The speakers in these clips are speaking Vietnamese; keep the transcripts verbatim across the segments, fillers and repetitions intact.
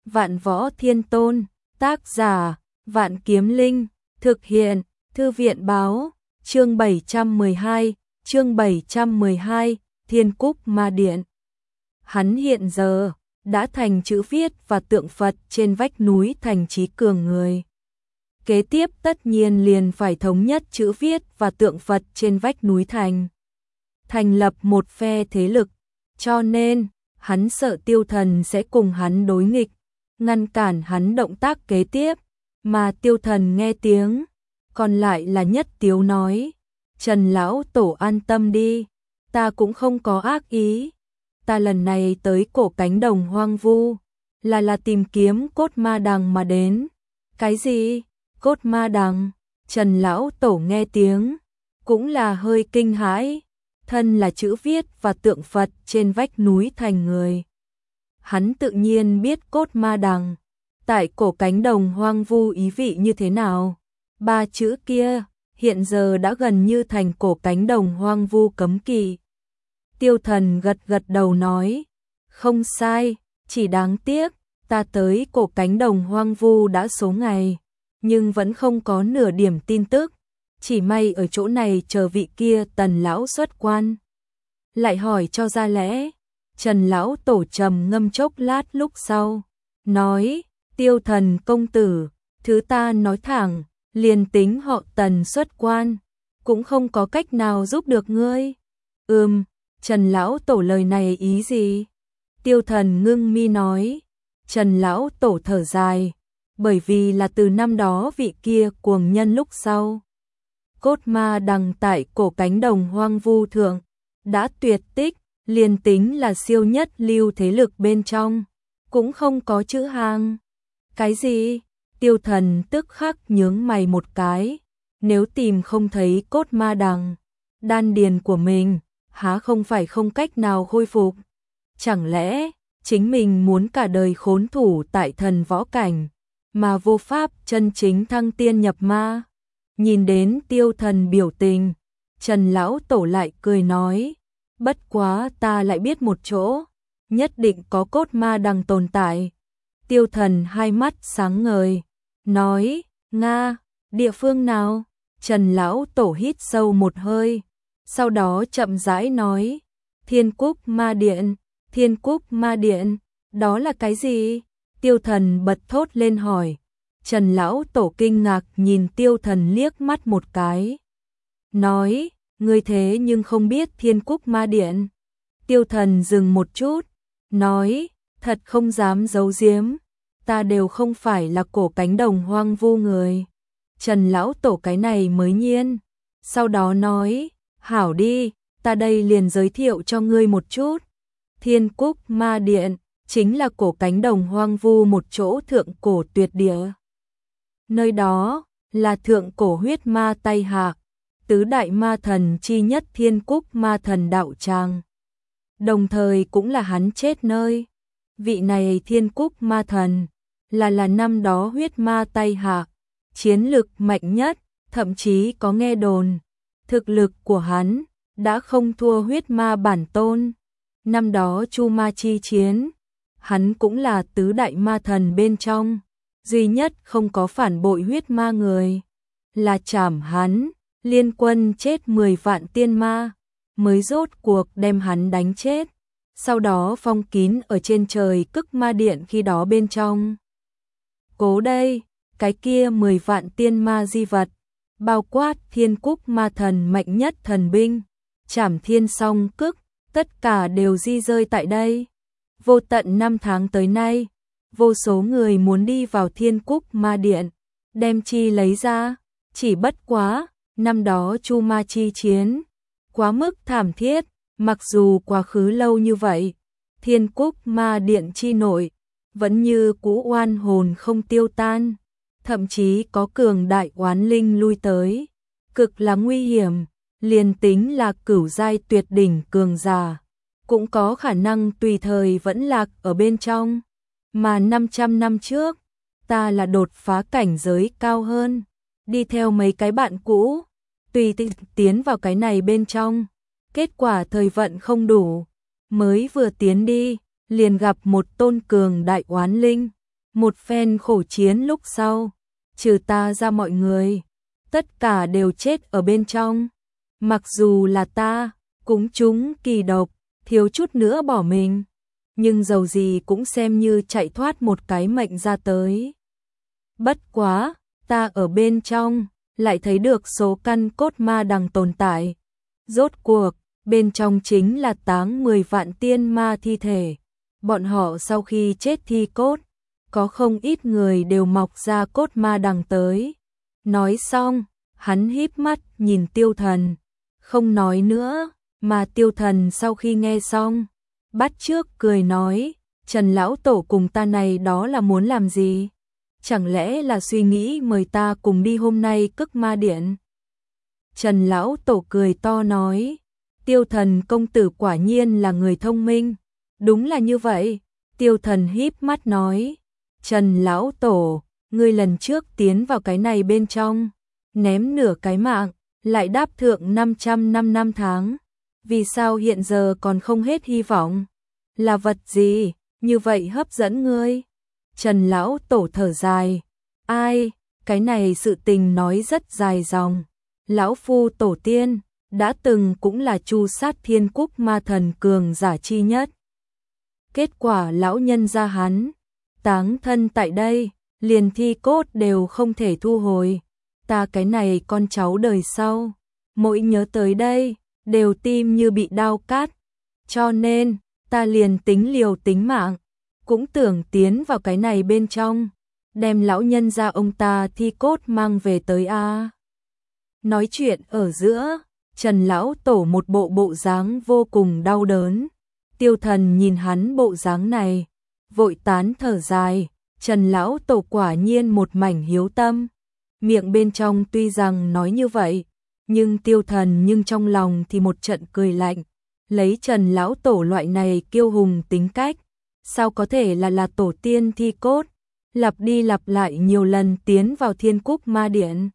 Vạn Võ Thiên Tôn, tác giả, Vạn Kiếm Linh, thực hiện, Thư viện báo, chương bảy trăm mười hai, chương bảy trăm mười hai, Thiên Cúc Ma Điện. Hắn hiện giờ đã thành chữ viết và tượng Phật trên vách núi thành trí cường người. Kế tiếp tất nhiên liền phải thống nhất chữ viết và tượng Phật trên vách núi thành. Thành lập một phe thế lực, cho nên hắn sợ Tiêu Thần sẽ cùng hắn đối nghịch, ngăn cản hắn động tác kế tiếp, mà Tiêu Thần nghe tiếng, còn lại là Nhất Tiếu nói, Trần lão tổ an tâm đi, ta cũng không có ác ý, ta lần này tới cổ cánh đồng hoang vu, là là tìm kiếm cốt ma đằng mà đến. Cái gì? Cốt ma đằng? Trần lão tổ nghe tiếng, cũng là hơi kinh hãi, thân là chữ viết và tượng Phật trên vách núi thành người. Hắn tự nhiên biết cốt ma đằng, tại cổ cánh đồng hoang vu ý vị như thế nào. Ba chữ kia, hiện giờ đã gần như thành cổ cánh đồng hoang vu cấm kỵ. Tiêu Thần gật gật đầu nói, không sai, chỉ đáng tiếc, ta tới cổ cánh đồng hoang vu đã số ngày, nhưng vẫn không có nửa điểm tin tức, chỉ may ở chỗ này chờ vị kia Tần lão xuất quan. Lại hỏi cho ra lẽ, Trần lão tổ trầm ngâm chốc lát lúc sau, nói, Tiêu Thần công tử, thứ ta nói thẳng, liền tính họ Tần xuất quan, cũng không có cách nào giúp được ngươi. Ừm, Trần lão tổ lời này ý gì? Tiêu Thần ngưng mi nói, Trần lão tổ thở dài, bởi vì là từ năm đó vị kia cuồng nhân lúc sau. Cốt ma đằng tại cổ cánh đồng hoang vu thượng, đã tuyệt tích, liền tính là siêu nhất lưu thế lực bên trong, cũng không có chữ hàng. Cái gì? Tiêu Thần tức khắc nhướng mày một cái, nếu tìm không thấy cốt ma đằng, đan điền của mình, há không phải không cách nào khôi phục? Chẳng lẽ, chính mình muốn cả đời khốn thủ tại thần võ cảnh, mà vô pháp chân chính thăng tiên nhập ma? Nhìn đến Tiêu Thần biểu tình, Trần lão tổ lại cười nói, bất quá ta lại biết một chỗ, nhất định có cốt ma đằng tồn tại. Tiêu Thần hai mắt sáng ngời, nói, Nga, địa phương nào? Trần lão tổ hít sâu một hơi, sau đó chậm rãi nói, Thiên Cúc Ma Điện. Thiên Cúc Ma Điện, đó là cái gì? Tiêu Thần bật thốt lên hỏi. Trần lão tổ kinh ngạc nhìn Tiêu Thần liếc mắt một cái, nói, ngươi thế nhưng không biết Thiên Cúc Ma Điện. Tiêu Thần dừng một chút, nói, thật không dám giấu giếm, ta đều không phải là cổ cánh đồng hoang vu người. Trần lão tổ cái này mới nhiên, sau đó nói, hảo đi, ta đây liền giới thiệu cho ngươi một chút. Thiên Cúc Ma Điện chính là cổ cánh đồng hoang vu một chỗ thượng cổ tuyệt địa. Nơi đó là thượng cổ huyết ma Tay Hạc, tứ đại ma thần chi nhất Thiên Cúc Ma Thần đạo tràng, đồng thời cũng là hắn chết nơi. Vị này Thiên Cúc Ma Thần là là năm đó huyết ma Tay Hạc, chiến lực mạnh nhất, thậm chí có nghe đồn, thực lực của hắn đã không thua huyết ma bản tôn. Năm đó Chu Ma chi chiến, hắn cũng là tứ đại ma thần bên trong, duy nhất không có phản bội huyết ma người, là trảm hắn, liên quân chết mười vạn tiên ma, mới rốt cuộc đem hắn đánh chết, sau đó phong kín ở trên trời Cức Ma Điện khi đó bên trong. Cố đây, cái kia mười vạn tiên ma di vật, bao quát Thiên Cúc Ma Thần mạnh nhất thần binh, Trảm Thiên Song Cức, tất cả đều di rơi tại đây. Vô tận năm tháng tới nay, vô số người muốn đi vào Thiên Cúc Ma Điện, đem chi lấy ra, chỉ bất quá, năm đó Chu Ma chi chiến, quá mức thảm thiết, mặc dù quá khứ lâu như vậy, Thiên Cúc Ma Điện chi nội, vẫn như cũ oan hồn không tiêu tan, thậm chí có cường đại oán linh lui tới, cực là nguy hiểm, liền tính là cửu giai tuyệt đỉnh cường giả, cũng có khả năng tùy thời vẫn lạc ở bên trong. Mà năm trăm năm trước, ta là đột phá cảnh giới cao hơn, đi theo mấy cái bạn cũ, tùy tiện tiến vào cái này bên trong, kết quả thời vận không đủ, mới vừa tiến đi, liền gặp một tôn cường đại oán linh, Một phen khổ chiến lúc sau, trừ ta ra mọi người, tất cả đều chết ở bên trong. Mặc dù là ta, cũng trúng kỳ độc, thiếu chút nữa bỏ mình, nhưng dầu gì cũng xem như chạy thoát một cái mệnh ra tới. Bất quá, ta ở bên trong, lại thấy được số căn cốt ma đằng tồn tại. Rốt cuộc, bên trong chính là táng mười vạn tiên ma thi thể. Bọn họ sau khi chết thi cốt, có không ít người đều mọc ra cốt ma đằng tới. Nói xong, hắn híp mắt nhìn Tiêu Thần, không nói nữa, mà Tiêu Thần sau khi nghe xong, bắt trước cười nói, Trần lão tổ cùng ta này đó là muốn làm gì? Chẳng lẽ là suy nghĩ mời ta cùng đi hôm nay Cức Ma Điện? Trần lão tổ cười to nói, Tiêu Thần công tử quả nhiên là người thông minh. Đúng là như vậy, Tiêu Thần híp mắt nói, Trần lão tổ, ngươi lần trước tiến vào cái này bên trong, ném nửa cái mạng, lại đáp thượng năm trăm năm năm tháng. Vì sao hiện giờ còn không hết hy vọng? Là vật gì, như vậy hấp dẫn ngươi? Trần lão tổ thở dài, ai, cái này sự tình nói rất dài dòng. Lão phu tổ tiên, đã từng cũng là chu sát thiên cúc ma thần cường giả chi nhất. Kết quả lão nhân gia hắn, táng thân tại đây, liền thi cốt đều không thể thu hồi. Ta cái này con cháu đời sau, mỗi nhớ tới đây, đều tim như bị đao cắt. Cho nên, ta liền tính liều tính mạng, cũng tưởng tiến vào cái này bên trong, đem lão nhân gia ông ta thi cốt mang về tới a. Nói chuyện ở giữa, Trần lão tổ một bộ bộ dáng vô cùng đau đớn. Tiêu Thần nhìn hắn bộ dáng này, vội tán thở dài, Trần lão tổ quả nhiên một mảnh hiếu tâm. Miệng bên trong tuy rằng nói như vậy, nhưng Tiêu Thần nhưng trong lòng thì một trận cười lạnh, lấy Trần lão tổ loại này kiêu hùng tính cách, sao có thể là là tổ tiên thi cốt, lặp đi lặp lại nhiều lần tiến vào Thiên Cúc Ma Điện.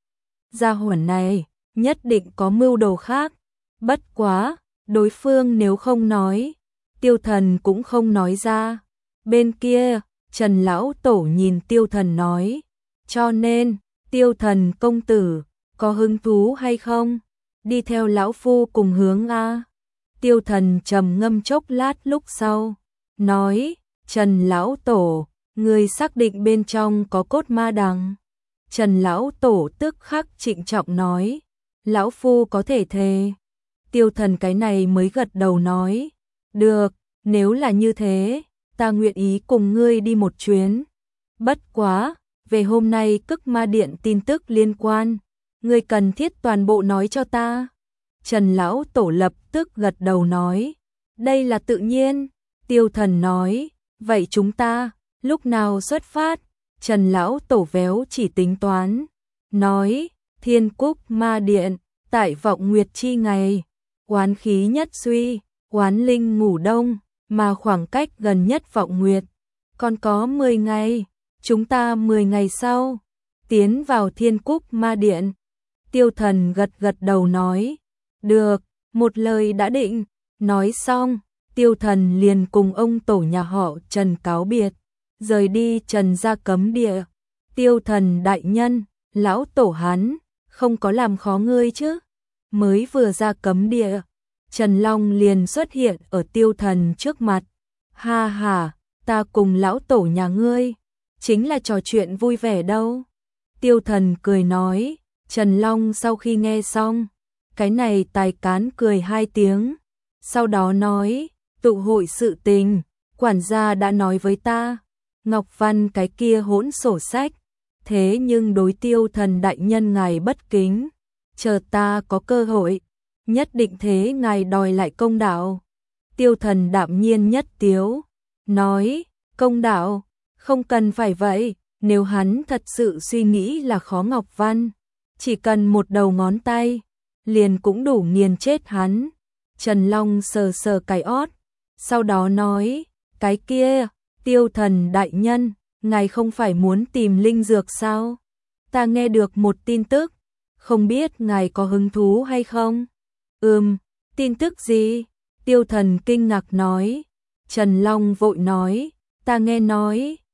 Gia hỏa này, nhất định có mưu đồ khác. Bất quá, đối phương nếu không nói, Tiêu Thần cũng không nói ra. Bên kia, Trần lão tổ nhìn Tiêu Thần nói, cho nên, Tiêu Thần công tử, có hứng thú hay không? Đi theo lão phu cùng hướng a. Tiêu Thần trầm ngâm chốc lát lúc sau, nói, Trần lão tổ, người xác định bên trong có cốt ma đằng. Trần lão tổ tức khắc trịnh trọng nói, lão phu có thể thề. Tiêu Thần cái này mới gật đầu nói, được, nếu là như thế, ta nguyện ý cùng ngươi đi một chuyến. Bất quá, về hôm nay Cức Ma Điện tin tức liên quan, ngươi cần thiết toàn bộ nói cho ta. Trần lão tổ lập tức gật đầu nói, đây là tự nhiên. Tiêu Thần nói, vậy chúng ta, lúc nào xuất phát? Trần lão tổ véo chỉ tính toán, nói, Thiên Cúc Ma Điện, tại vọng nguyệt chi ngày, oán khí nhất suy, oán linh ngủ đông, mà khoảng cách gần nhất vọng nguyệt, còn có mười ngày, chúng ta mười ngày sau, tiến vào Thiên Cúc Ma Điện. Tiêu Thần gật gật đầu nói, được, một lời đã định. Nói xong, Tiêu Thần liền cùng ông tổ nhà họ Trần cáo biệt, rời đi Trần gia cấm địa. Tiêu Thần đại nhân, lão tổ hắn, không có làm khó ngươi chứ? Mới vừa ra cấm địa, Trần Long liền xuất hiện ở Tiêu Thần trước mặt. Ha ha, ta cùng lão tổ nhà ngươi, chính là trò chuyện vui vẻ đâu. Tiêu Thần cười nói, Trần Long sau khi nghe xong, cái này tài cán cười hai tiếng, sau đó nói, tụ hội sự tình, quản gia đã nói với ta, Ngọc Văn cái kia hỗn sổ sách, thế nhưng đối Tiêu Thần đại nhân ngài bất kính, chờ ta có cơ hội, nhất định thế ngài đòi lại công đạo. Tiêu Thần đạm nhiên nhất tiếu, nói, công đạo, không cần phải vậy, nếu hắn thật sự suy nghĩ là khó Ngọc Văn, chỉ cần một đầu ngón tay, liền cũng đủ nghiền chết hắn. Trần Long sờ sờ cái ót, sau đó nói, cái kia, Tiêu Thần đại nhân, ngài không phải muốn tìm linh dược sao? Ta nghe được một tin tức, không biết ngài có hứng thú hay không? Ừm, tin tức gì? Tiêu Thần kinh ngạc nói. Trần Long vội nói, ta nghe nói,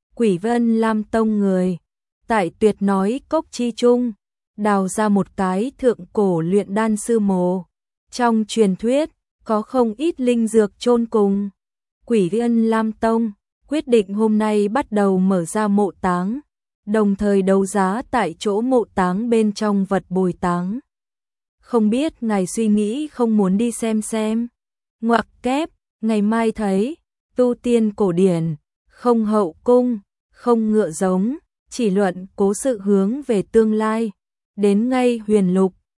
Quỷ Vân Lam Tông người, tại Tuyệt Nói Cốc chi trung, đào ra một cái thượng cổ luyện đan sư mộ. Trong truyền thuyết, có không ít linh dược chôn cùng. Quỷ Vân Lam Tông quyết định hôm nay bắt đầu mở ra mộ táng, đồng thời đấu giá tại chỗ mộ táng bên trong vật bồi táng. Không biết ngài suy nghĩ không muốn đi xem xem. Ngoặc kép, ngày mai thấy, tu tiên cổ điển, không hậu cung, không ngựa giống, chỉ luận cố sự hướng về tương lai. Đến ngay huyền lục,